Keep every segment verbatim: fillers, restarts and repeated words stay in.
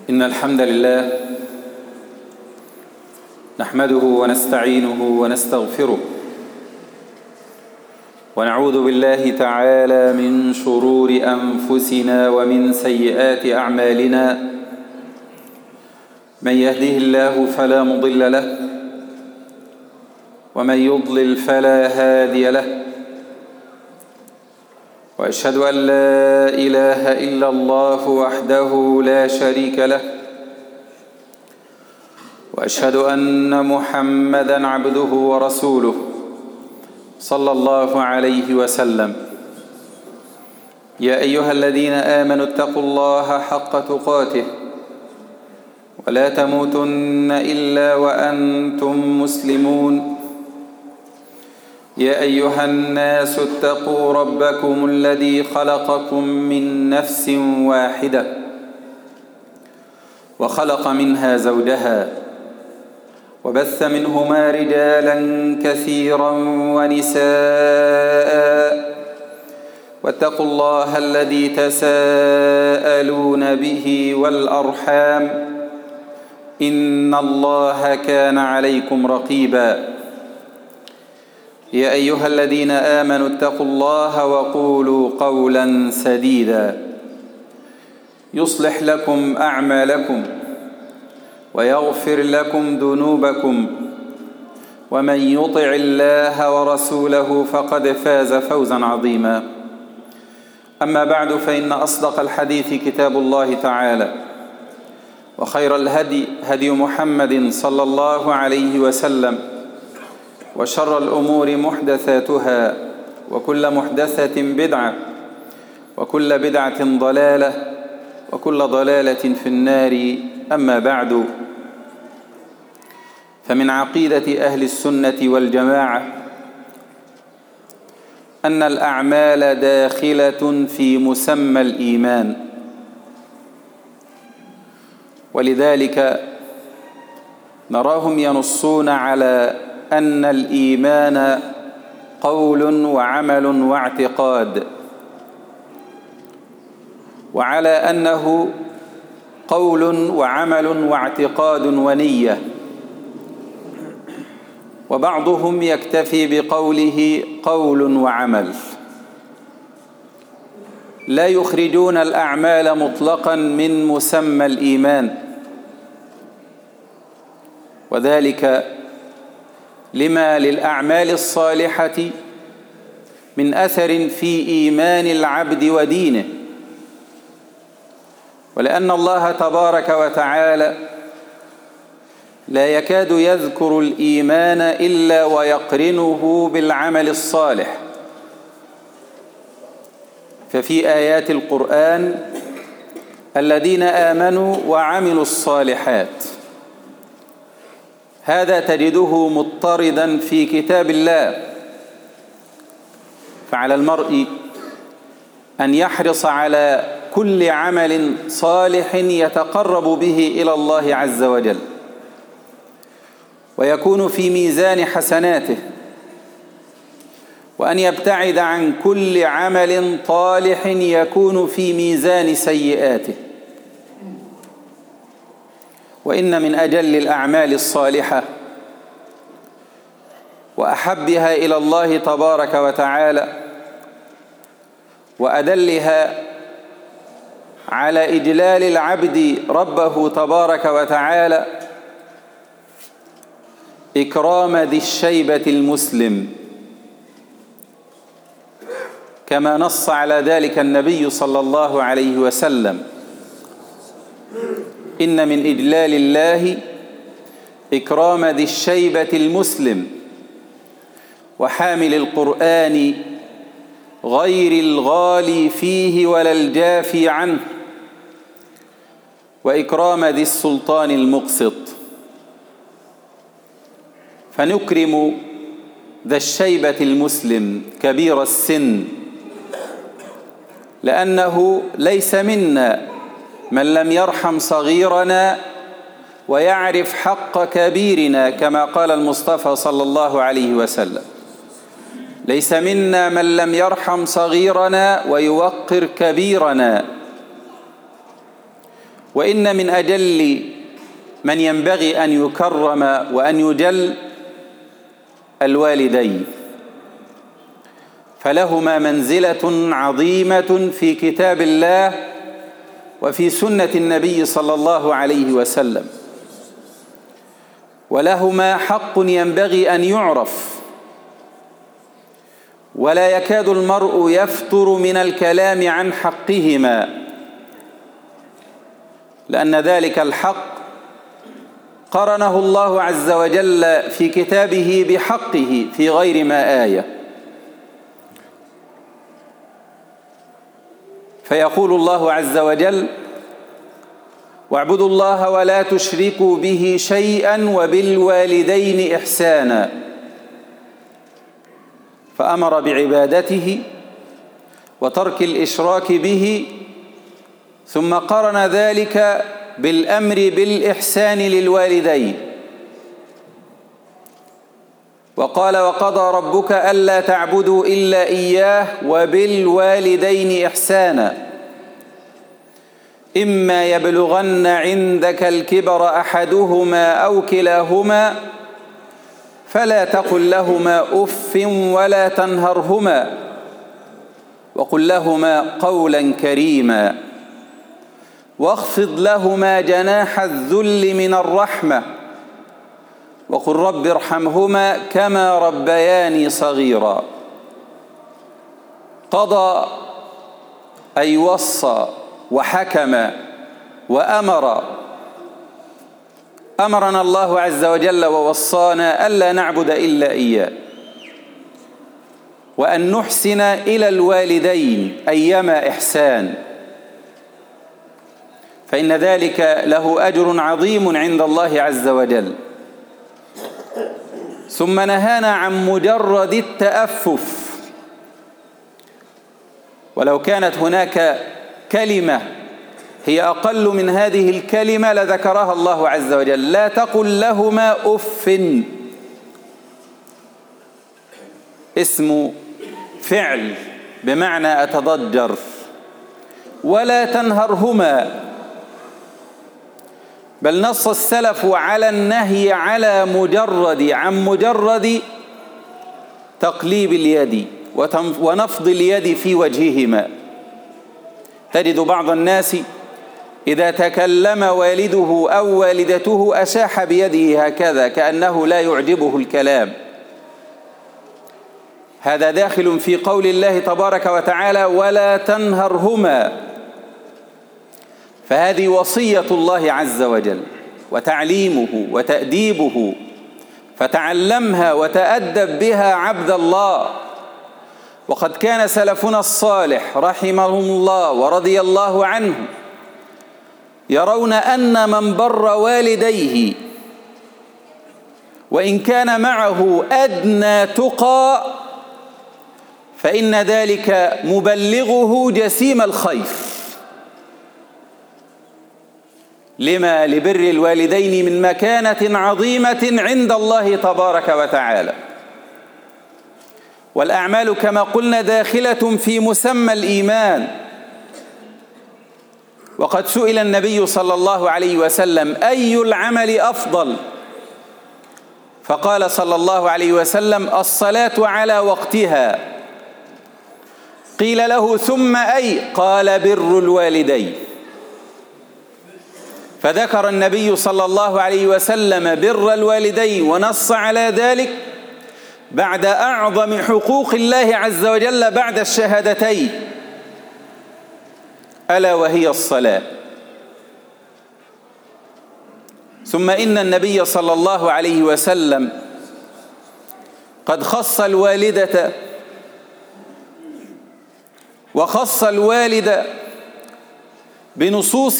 إن الحمد لله نحمده ونستعينه ونستغفره ونعوذ بالله تعالى من شرور أنفسنا ومن سيئات أعمالنا. من يهده الله فلا مضل له ومن يضلل فلا هادي له، وأشهد أن لا إله إلا الله وحده لا شريك له، وأشهد أن محمدًا عبده ورسوله صلى الله عليه وسلم. يا أيها الذين آمنوا اتقوا الله حق تقاته ولا تموتن إلا وأنتم مسلمون. يا أيها الناس اتقوا ربكم الذي خلقكم من نفس واحدة وخلق منها زوجها وبث منهما رجالا كثيرا ونساء، واتقوا الله الذي تساءلون به والأرحام إن الله كان عليكم رقيبا. يا أيها الذين آمنوا اتقوا الله وقولوا قولا سديدا يصلح لكم أعمالكم ويغفر لكم ذنوبكم، ومن يطع الله ورسوله فقد فاز فوزا عظيما. أما بعد، فإن أصدق الحديث كتاب الله تعالى، وخير الهدي هدي محمد صلى الله عليه وسلم، وشر الأمور محدثاتها، وكل محدثة بدعة، وكل بدعة ضلالة، وكل ضلالة في النار. أما بعد، فمن عقيدة أهل السنة والجماعة أن الأعمال داخلة في مسمى الإيمان، ولذلك نراهم ينصون على أن الإيمان قول وعمل واعتقاد، وعلى أنه قول وعمل واعتقاد ونية، وبعضهم يكتفي بقوله قول وعمل، لا يخرجون الأعمال مطلقا من مسمى الإيمان، وذلك لما للأعمال الصالحة من أثر في إيمان العبد ودينه، ولأن الله تبارك وتعالى لا يكاد يذكر الإيمان إلا ويقرنه بالعمل الصالح. ففي آيات القرآن الذين آمنوا وعملوا الصالحات، هذا تجده مضطردا في كتاب الله. فعلى المرء أن يحرص على كل عمل صالح يتقرب به إلى الله عز وجل، ويكون في ميزان حسناته، وأن يبتعد عن كل عمل طالح يكون في ميزان سيئاته. وإن من أجل الأعمال الصالحة وأحبها إلى الله تبارك وتعالى وأدلها على إجلال العبد ربه تبارك وتعالى إكرام ذي الشيبة المسلم، كما نص على ذلك النبي صلى الله عليه وسلم: إن من إجلال الله إكرام ذي الشيبة المسلم وحامل القرآن غير الغالي فيه ولا الجافي عنه، وإكرام ذي السلطان المقسط. فنكرم ذا الشيبة المسلم كبير السن، لأنه ليس منا من لم يرحم صغيرنا ويعرف حق كبيرنا، كما قال المصطفى صلى الله عليه وسلم: ليس منا من لم يرحم صغيرنا ويوقر كبيرنا. وإن من أجل من ينبغي أن يكرم وأن يجل الوالدين، فلهما منزلة عظيمة في كتاب الله وفي سنة النبي صلى الله عليه وسلم، ولهما حق ينبغي أن يعرف، ولا يكاد المرء يفتر من الكلام عن حقهما، لأن ذلك الحق قرنه الله عز وجل في كتابه بحقه في غير ما آية. فيقول الله عز وجل: واعبدوا الله ولا تشركوا به شيئا وبالوالدين إحسانا، فأمر بعبادته وترك الإشراك به، ثم قرن ذلك بالأمر بالإحسان للوالدين، وقال: وقضى ربك ألا تعبدوا إلا إياه وبالوالدين إحسانا، إما يبلغن عندك الكبر أحدهما أو كلاهما فلا تقل لهما أف ولا تنهرهما وقل لهما قولا كريما، واخفض لهما جناح الذل من الرحمة، وقل رب ارحمهما كما ربياني صغيرا. قضى أي وصى وحكم وأمر. أمرنا الله عز وجل ووصانا ألا نعبد إلا إياه، وأن نحسن إلى الوالدين أيما إحسان، فإن ذلك له أجر عظيم عند الله عز وجل. ثم نهانا عن مجرد التأفف، ولو كانت هناك كلمة هي أقل من هذه الكلمة لذكرها الله عز وجل: لا تقل لهما أف، اسم فعل بمعنى أتضجر، ولا تنهرهما، بل نص السلف على النهي على مجرد عن مجرد تقليب اليد ونفض اليد في وجههما. تجد بعض الناس إذا تكلم والده أو والدته أشاح بيده هكذا كأنه لا يعجبه الكلام. هذا داخل في قول الله تبارك وتعالى: ولا تنهرهما، فهذه وصية الله عز وجل وتعليمه وتأديبه، فتعلمها وتأدب بها عبد الله. وقد كان سلفنا الصالح رحمهم الله ورضي الله عنهم يرون أن من بر والديه وإن كان معه أدنى تقى فإن ذلك مبلغه جسيم الخير. لما لبر الوالدين من مكانة عظيمة عند الله تبارك وتعالى، والأعمال كما قلنا داخلة في مسمى الإيمان. وقد سئل النبي صلى الله عليه وسلم: أي العمل أفضل؟ فقال صلى الله عليه وسلم: الصلاة على وقتها. قيل له: ثم أي؟ قال: بر الوالدين. فذكر النبي صلى الله عليه وسلم بر الوالدين ونص على ذلك بعد أعظم حقوق الله عز وجل بعد الشهادتين، ألا وهي الصلاة. ثم إن النبي صلى الله عليه وسلم قد خص الوالدة وخص الوالد بنصوص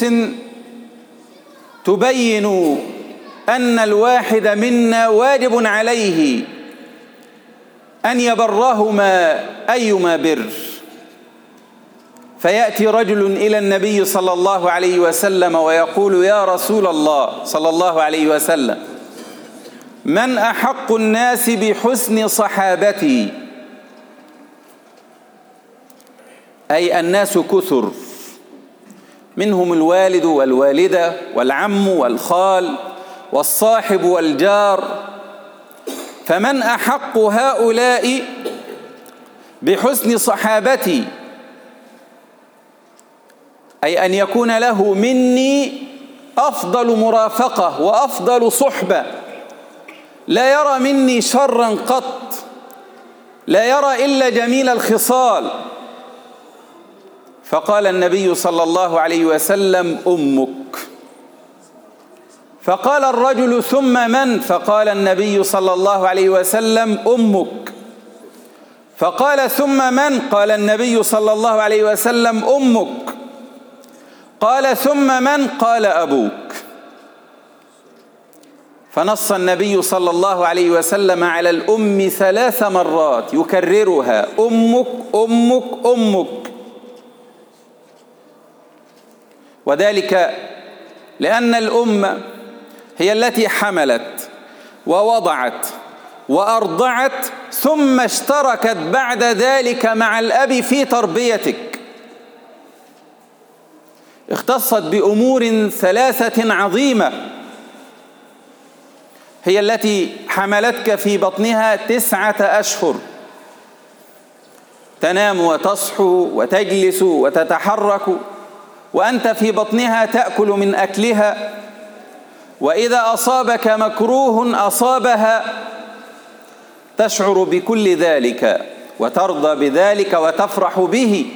تبين أن الواحد منا واجب عليه أن يبرهما أيما بر. فيأتي رجل إلى النبي صلى الله عليه وسلم ويقول: يا رسول الله صلى الله عليه وسلم، من أحق الناس بحسن صحابتي؟ أي الناس كثر منهم الوالد والوالدة والعم والخال والصاحب والجار، فمن أحق هؤلاء بحسن صحابتي، أي أن يكون له مني أفضل مرافقة وأفضل صحبة، لا يرى مني شرا قط، لا يرى إلا جميل الخصال. فقال النبي صلى الله عليه وسلم: أمك. فقال الرجل: ثم من؟ فقال النبي صلى الله عليه وسلم: أمك. فقال: ثم من؟ قال النبي صلى الله عليه وسلم: أمك. قال: ثم من؟ قال: أبوك. فنص النبي صلى الله عليه وسلم على الأم ثلاث مرات يكررها: أمك أمك أمك. وذلك لأن الأم هي التي حملت ووضعت وأرضعت، ثم اشتركت بعد ذلك مع الأب في تربيتك، اختصت بأمور ثلاثة عظيمة. هي التي حملتك في بطنها تسعة أشهر، تنام وتصحو وتجلس وتتحرك، وأنت في بطنها تأكل من أكلها، وإذا أصابك مكروه أصابها تشعر بكل ذلك وترضى بذلك وتفرح به.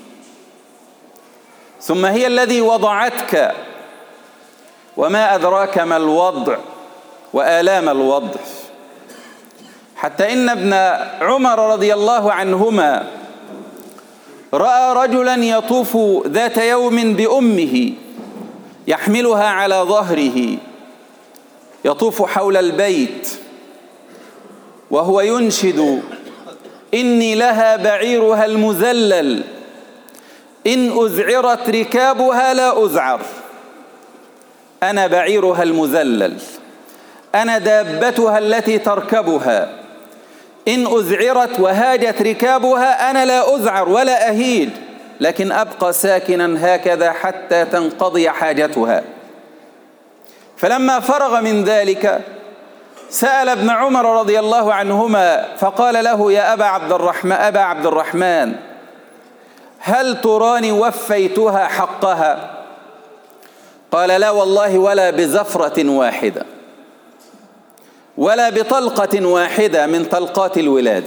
ثم هي الذي وضعتك، وما أدراك ما الوضع وآلام الوضع، حتى إن ابن عمر رضي الله عنهما رأى رجلا يطوف ذات يوم بأمه يحملها على ظهره، يطوف حول البيت وهو ينشد: إني لها بعيرها المذلل، إن أذعرت ركابها لا أذعر. أنا بعيرها المذلل، أنا دابتها التي تركبها، إن أذعرت وهاجت ركابها أنا لا أذعر ولا أهيج، لكن أبقى ساكنا هكذا حتى تنقضي حاجتها. فلما فرغ من ذلك سأل ابن عمر رضي الله عنهما فقال له: يا أبا عبد الرحمن أبا عبد الرحمن هل تراني وفيتها حقها؟ قال: لا والله، ولا بزفرة واحدة، ولا بطلقة واحدة من طلقات الولادة.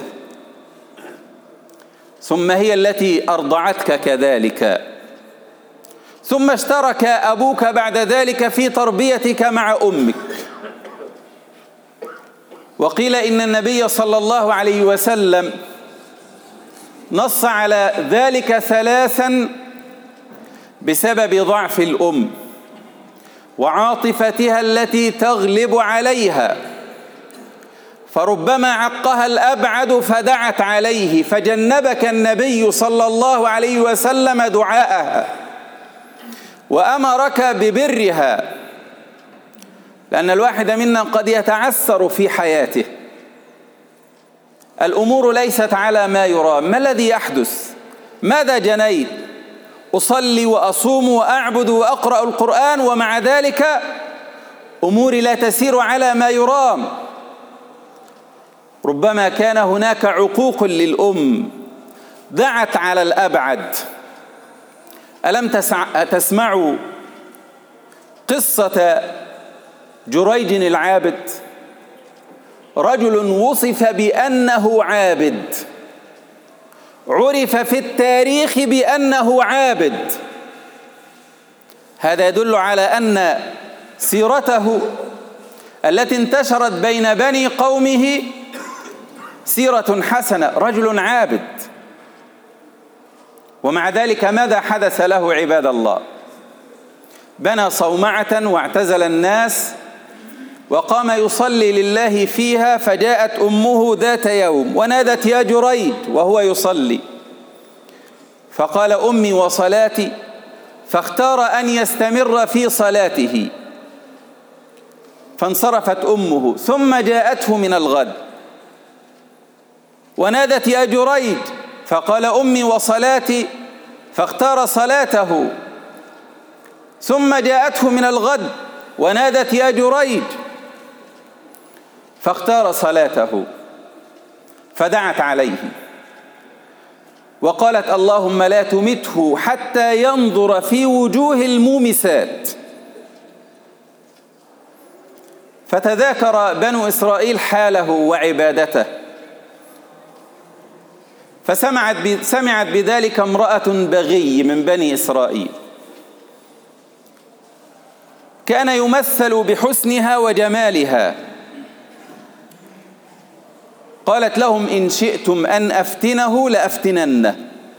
ثم هي التي أرضعتك كذلك، ثم اشترك أبوك بعد ذلك في تربيتك مع أمك. وقيل إن النبي صلى الله عليه وسلم نص على ذلك ثلاثا بسبب ضعف الأم وعاطفتها التي تغلب عليها، فربما عقها الأبعد فدعت عليه، فجنبك النبي صلى الله عليه وسلم دعاءها وأمرك ببرها، لأن الواحد منا قد يتعثر في حياته، الأمور ليست على ما يرام. ما الذي يحدث؟ ماذا جنيت؟ أصلي وأصوم وأعبد وأقرأ القرآن، ومع ذلك أموري لا تسير على ما يرام. ربما كان هناك عقوق للأم دعت على الأبعد. ألم تسمعوا قصة جريج العابد؟ رجل وصف بأنه عابد، عرف في التاريخ بأنه عابد. هذا يدل على أن سيرته التي انتشرت بين بني قومه سيرة حسنة، رجل عابد. ومع ذلك ماذا حدث له عباد الله؟ بنى صومعة واعتزل الناس وقام يصلي لله فيها، فجاءت أمه ذات يوم ونادت: يا جريج، وهو يصلي، فقال: أمي وصلاتي، فاختار أن يستمر في صلاته، فانصرفت أمه. ثم جاءته من الغد ونادت: يا جريج، فقال: أمي وصلاتي، فاختار صلاته، ثم جاءته من الغد ونادت يا جريج، فاختار صلاته فدعت عليه وقالت اللهم لا تمته حتى ينظر في وجوه المومسات. فتذاكر بنو إسرائيل حاله وعبادته، فسمعت سمعت بذلك امرأة بغي من بني إسرائيل كان يمثل بحسنها وجمالها، قالت لهم إن شئتم أن أفتنه لأفتننه.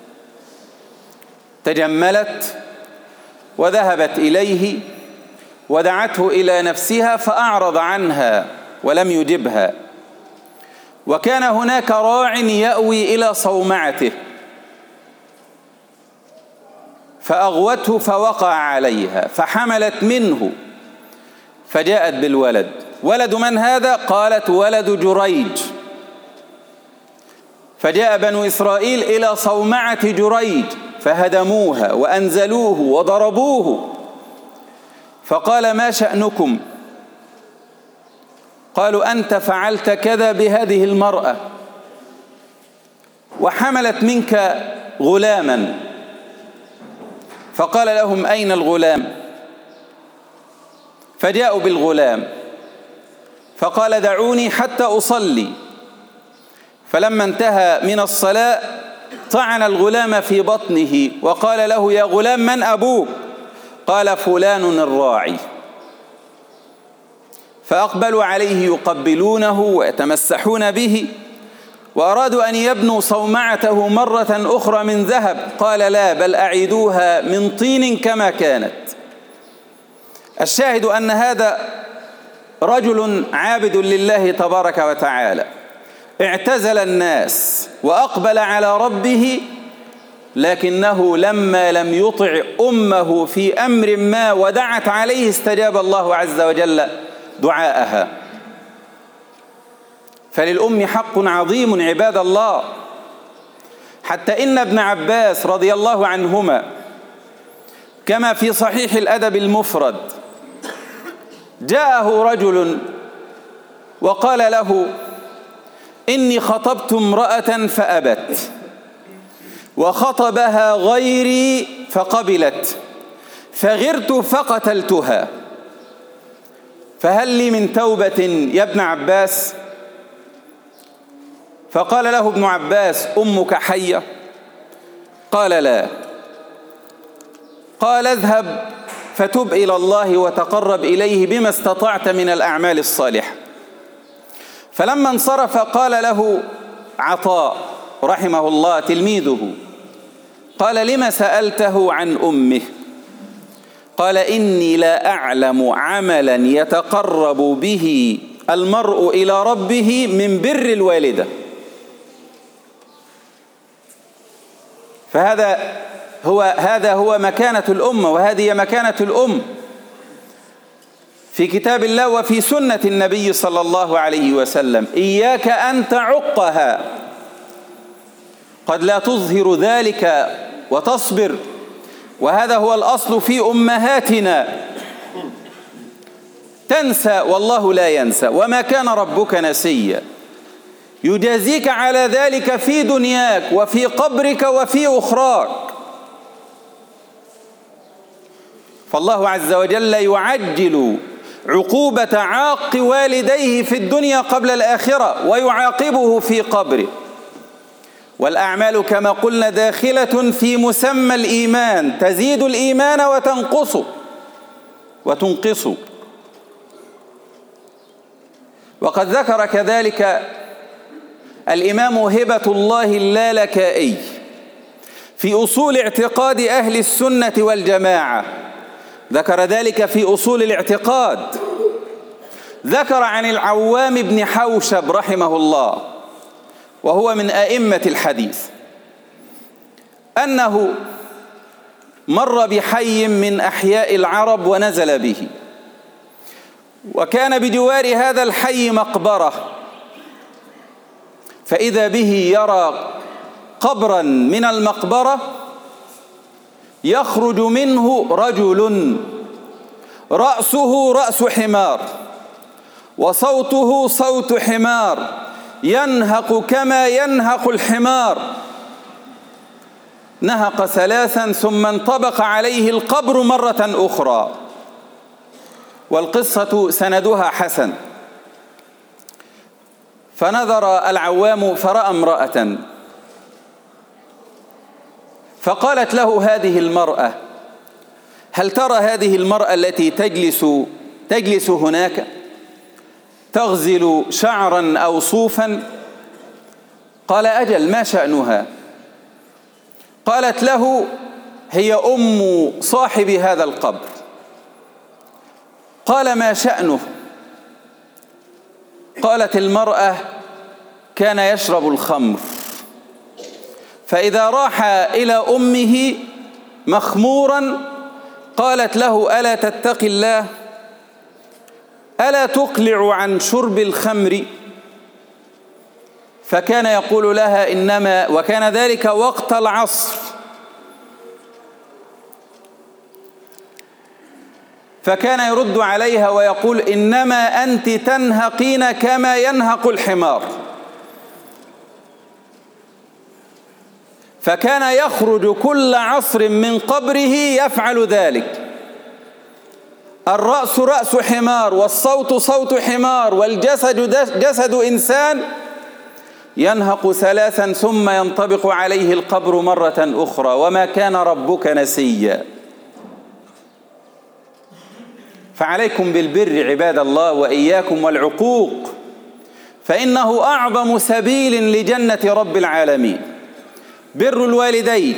تجملت وذهبت إليه ودعته إلى نفسها فأعرض عنها ولم يجبها، وكان هناك راع يأوي إلى صومعته فأغوته فوقع عليها فحملت منه فجاءت بالولد. ولد من هذا؟ قالت ولد جريج. فجاء بنو إسرائيل إلى صومعة جريج فهدموها وأنزلوه وضربوه، فقال ما شأنكم؟ قالوا أنت فعلت كذا بهذه المرأة وحملت منك غلاما. فقال لهم أين الغلام؟ فجاءوا بالغلام فقال دعوني حتى أصلي. فلما انتهى من الصلاة طعن الغلام في بطنه وقال له يا غلام من أبوك؟ قال فلان الراعي. فأقبلوا عليه يقبلونه ويتمسحون به، وأرادوا أن يبنوا صومعته مرة أخرى من ذهب، قال لا بل أعيدوها من طين كما كانت. الشاهد أن هذا رجل عابد لله تبارك وتعالى اعتزل الناس وأقبل على ربه، لكنه لما لم يطع أمه في أمر ما ودعت عليه استجاب الله عز وجل دعاءها. فللأم حق عظيم عباد الله، حتى إن ابن عباس رضي الله عنهما كما في صحيح الأدب المفرد جاءه رجل وقال له إني خطبت امرأة فأبت وخطبها غيري فقبلت فغرت فقتلتها، فهل لي من توبة يا ابن عباس؟ فقال له ابن عباس أمك حية؟ قال لا. قال اذهب فتب إلى الله وتقرب إليه بما استطعت من الأعمال الصالحة. فلما انصرف قال له عطاء رحمه الله تلميذه، قال لما سألته عن أمه؟ قال إني لا أعلم عملا يتقرب به المرء إلى ربه من بر الوالدة. فهذا هو هذا هو مكانة الأمة، وهذه مكانة الأم في كتاب الله وفي سنة النبي صلى الله عليه وسلم. إياك أن تعقها، قد لا تظهر ذلك وتصبر، وهذا هو الأصل في أمهاتنا. تنسى والله لا ينسى، وما كان ربك نسيا، يجازيك على ذلك في دنياك وفي قبرك وفي أخراك. فالله عز وجل يعجل عقوبة عاق والديه في الدنيا قبل الآخرة ويعاقبه في قبره. والأعمال كما قلنا داخلة في مسمى الإيمان، تزيد الإيمان وتنقص وتنقص. وقد ذكر كذلك الإمام هبة الله اللالكائي في أصول اعتقاد أهل السنة والجماعة، ذكر ذلك في أصول الاعتقاد. ذكر عن العوام بن حوشب رحمه الله، وهو من أئمة الحديث، أنه مر بحي من أحياء العرب ونزل به، وكان بجوار هذا الحي مقبرة، فإذا به يرى قبرا من المقبرة يخرج منه رجل رأسه رأس حمار وصوته صوت حمار ينهق كما ينهق الحمار. نهق ثلاثا ثم انطبق عليه القبر مرة أخرى. والقصة سندها حسن. فنظر العوام فرأى امرأة فقالت له هذه المرأة: هل ترى هذه المرأة التي تجلس تجلس هناك تغزل شعرا أو صوفا؟ قال: أجل، ما شأنها؟ قالت له: هي أم صاحب هذا القبر. قال: ما شأنه؟ قالت المرأة: كان يشرب الخمر، فإذا راح إلى أمه مخمورا قالت له: ألا تتقي الله؟ ألا تقلع عن شرب الخمر؟ فكان يقول لها: إنما، وكان ذلك وقت العصر، فكان يرد عليها ويقول: إنما أنت تنهقين كما ينهق الحمار. فكان يخرج كل عصر من قبره يفعل ذلك. الرأس رأس حمار والصوت صوت حمار والجسد جسد إنسان، ينهق ثلاثا ثم ينطبق عليه القبر مرة أخرى. وما كان ربك نسيا. فعليكم بالبر عباد الله وإياكم والعقوق، فإنه أعظم سبيل لجنة رب العالمين. بر الوالدين.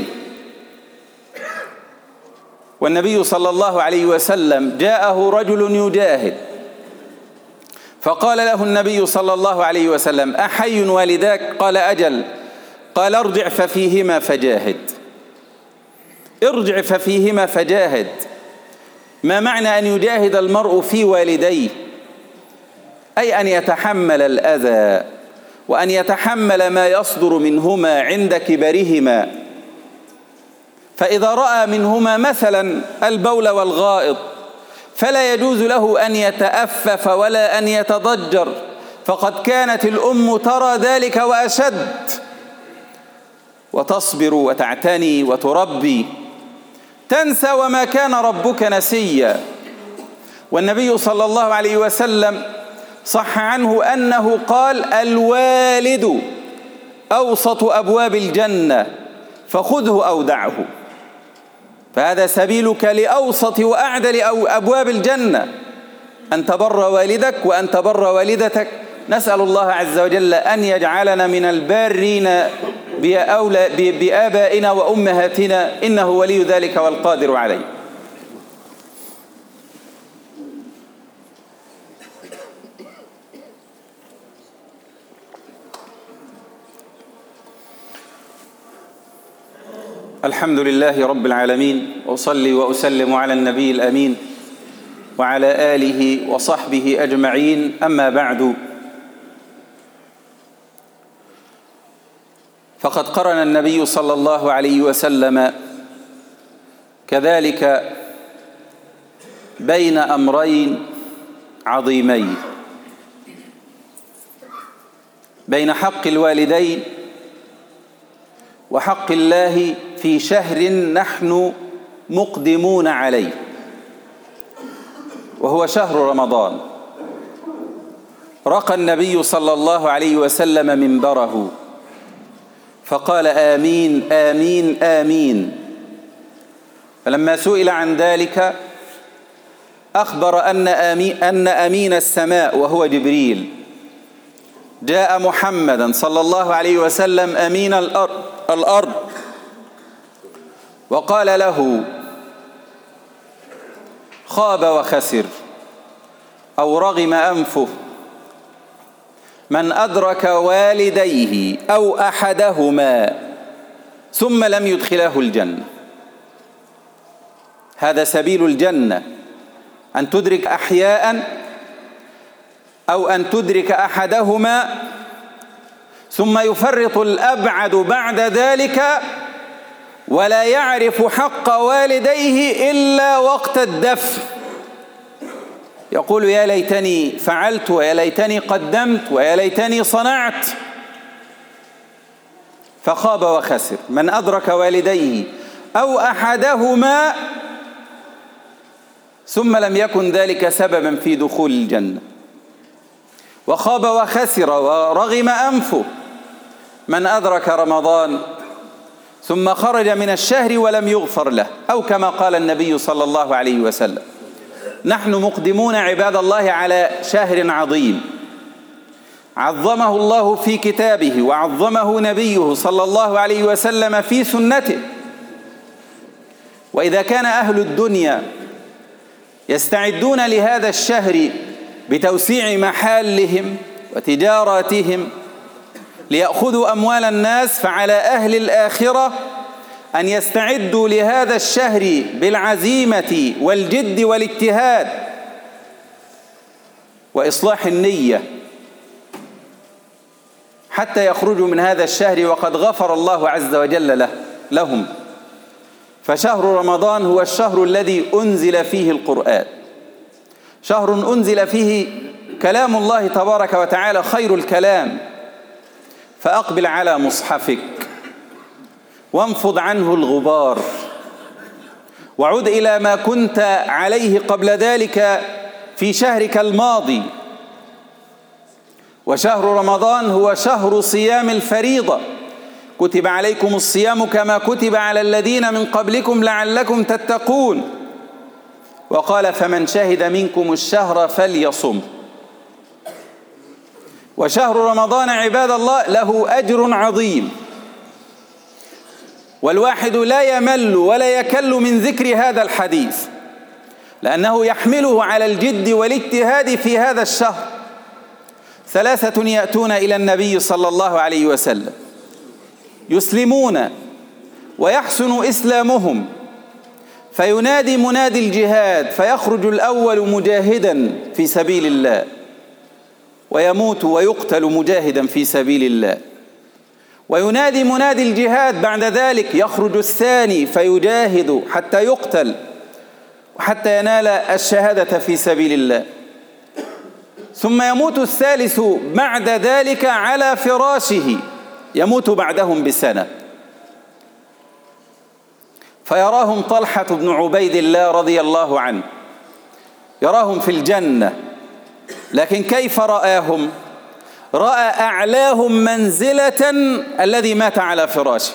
والنبي صلى الله عليه وسلم جاءه رجل يجاهد فقال له النبي صلى الله عليه وسلم: أحي والداك؟ قال: أجل. قال: ارجع ففيهما فجاهد. ارجع ففيهما فجاهد. ما معنى أن يجاهد المرء في والديه؟ أي أن يتحمل الأذى وأن يتحمل ما يصدر منهما عند كبرهما. فإذا رأى منهما مثلا البول والغائط فلا يجوز له أن يتأفف ولا أن يتضجر، فقد كانت الأم ترى ذلك وأشد، وتصبر وتعتني وتربي، تنسى وما كان ربك نسيا. والنبي صلى الله عليه وسلم صح عنه أنه قال: الوالد أوسط أبواب الجنة فخذه أو دعه. فهذا سبيلك لأوسط وأعدل أو أبواب الجنة، أن تبر والدك وأن تبر والدتك. نسأل الله عز وجل أن يجعلنا من البارين بآبائنا وأمهاتنا، إنه ولي ذلك والقادر عليه. الحمد لله رب العالمين، وأصلي وأسلم على النبي الأمين وعلى آله وصحبه أجمعين. أما بعد، فقد قرن النبي صلى الله عليه وسلم كذلك بين أمرين عظيمين، بين حق الوالدين وحق الله في شهر نحن مقدمون عليه، وهو شهر رمضان. رقى النبي صلى الله عليه وسلم منبره فقال: آمين آمين آمين. فلما سئل عن ذلك أخبر أن أمين, أن أمين السماء وهو جبريل جاء محمدا صلى الله عليه وسلم أمين الأرض, الأرض وقال له: خاب وخسر أو رغم أنفه من أدرك والديه أو أحدهما ثم لم يدخله الجنة. هذا سبيل الجنة، أن تدرك أحياء أو أن تدرك أحدهما ثم يفرط الأبعد بعد ذلك ولا يعرف حق والديه إلا وقت الدفن. يقول يا ليتني فعلت ويا ليتني قدمت ويا ليتني صنعت، فخاب وخسر من أدرك والديه أو أحدهما ثم لم يكن ذلك سببا في دخول الجنة. وخاب وخسر ورغم أنفه من أدرك رمضان ثم خرج من الشهر ولم يغفر له، أو كما قال النبي صلى الله عليه وسلم: نحن مقدمون عباد الله على شهر عظيم عظمه الله في كتابه وعظمه نبيه صلى الله عليه وسلم في سنته. وإذا كان أهل الدنيا يستعدون لهذا الشهر بتوسيع محالهم وتجاراتهم ليأخذوا أموال الناس، فعلى أهل الآخرة أن يستعدوا لهذا الشهر بالعزيمة والجد والاجتهاد وإصلاح النية حتى يخرجوا من هذا الشهر وقد غفر الله عز وجل له لهم. فشهر رمضان هو الشهر الذي أنزل فيه القرآن، شهر أنزل فيه كلام الله تبارك وتعالى خير الكلام. فأقبل على مصحفك وانفض عنه الغبار وعد إلى ما كنت عليه قبل ذلك في شهرك الماضي. وشهر رمضان هو شهر صيام الفريضة، كتب عليكم الصيام كما كتب على الذين من قبلكم لعلكم تتقون. وقال: فمن شهد منكم الشهر فليصم. وشهر رمضان عباد الله له أجر عظيم، والواحد لا يمل ولا يكل من ذكر هذا الحديث، لأنه يحمله على الجد والاجتهاد في هذا الشهر. ثلاثة يأتون إلى النبي صلى الله عليه وسلم يسلمون ويحسن إسلامهم، فينادي منادي الجهاد فيخرج الأول مجاهدا في سبيل الله ويموت ويقتل مجاهدا في سبيل الله. وينادي منادي الجهاد بعد ذلك يخرج الثاني فيجاهد حتى يقتل وحتى ينال الشهادة في سبيل الله. ثم يموت الثالث بعد ذلك على فراشه، يموت بعدهم بسنة. فيراهم طلحة بن عبيد الله رضي الله عنه، يراهم في الجنة، لكن كيف رآهم؟ رأى أعلاهم منزلة الذي مات على فراشه،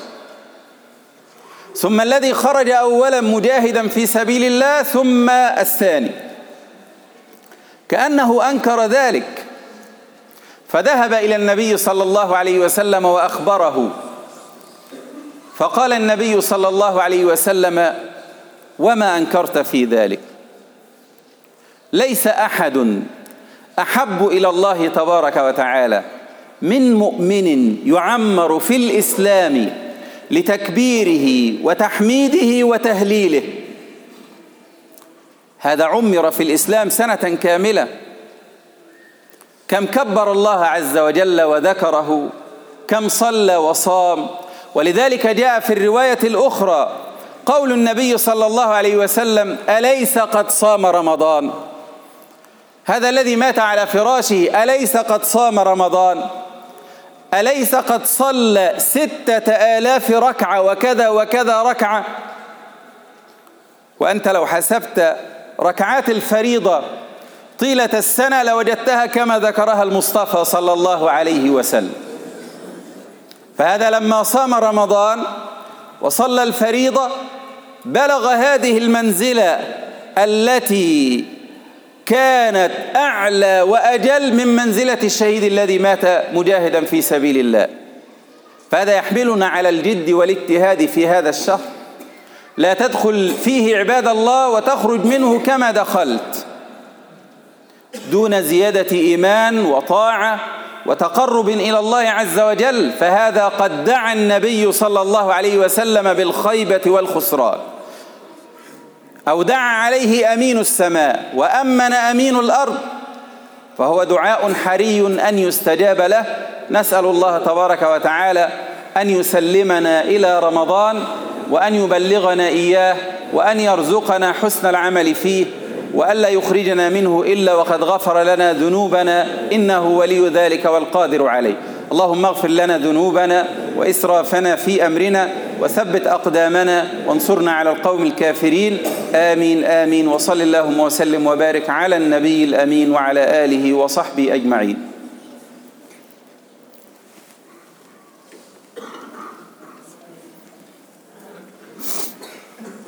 ثم الذي خرج أولا مجاهدا في سبيل الله، ثم الثاني، كأنه أنكر ذلك. فذهب إلى النبي صلى الله عليه وسلم وأخبره، فقال النبي صلى الله عليه وسلم: وما أنكرت في ذلك؟ ليس أحد أحب إلى الله تبارك وتعالى من مؤمن يعمر في الإسلام لتكبيره وتحميده وتهليله. هذا عمر في الإسلام سنة كاملة، كم كبر الله عز وجل وذكره، كم صلى وصام. ولذلك جاء في الرواية الأخرى قول النبي صلى الله عليه وسلم: أليس قد صام رمضان؟ هذا الذي مات على فراشه أليس قد صام رمضان؟ أليس قد صلى ستة آلاف ركعة وكذا وكذا ركعة؟ وأنت لو حسبت ركعات الفريضة طيلة السنة لوجدتها كما ذكرها المصطفى صلى الله عليه وسلم. فهذا لما صام رمضان وصلى الفريضة بلغ هذه المنزلة التي كانت أعلى وأجل من منزلة الشهيد الذي مات مجاهدا في سبيل الله. فهذا يحملنا على الجد والاجتهاد في هذا الشهر، لا تدخل فيه عباد الله وتخرج منه كما دخلت، دون زيادة إيمان وطاعة وتقرب إلى الله عز وجل. فهذا قد دعا النبي صلى الله عليه وسلم بالخيبة والخسران، أو دعا عليه أمين السماء وأمن أمين الأرض، فهو دعاء حري أن يستجاب له. نسأل الله تبارك وتعالى أن يسلمنا إلى رمضان وأن يبلغنا إياه وأن يرزقنا حسن العمل فيه. وألا يخرجنا منه إلا وقد غفر لنا ذنوبنا، إنه ولي ذلك والقادر عليه. اللهم اغفر لنا ذنوبنا وإسرافنا في أمرنا وثبت أقدامنا وانصرنا على القوم الكافرين. آمين آمين. وصل اللهم وسلم وبارك على النبي الأمين وعلى آله وصحبه أجمعين.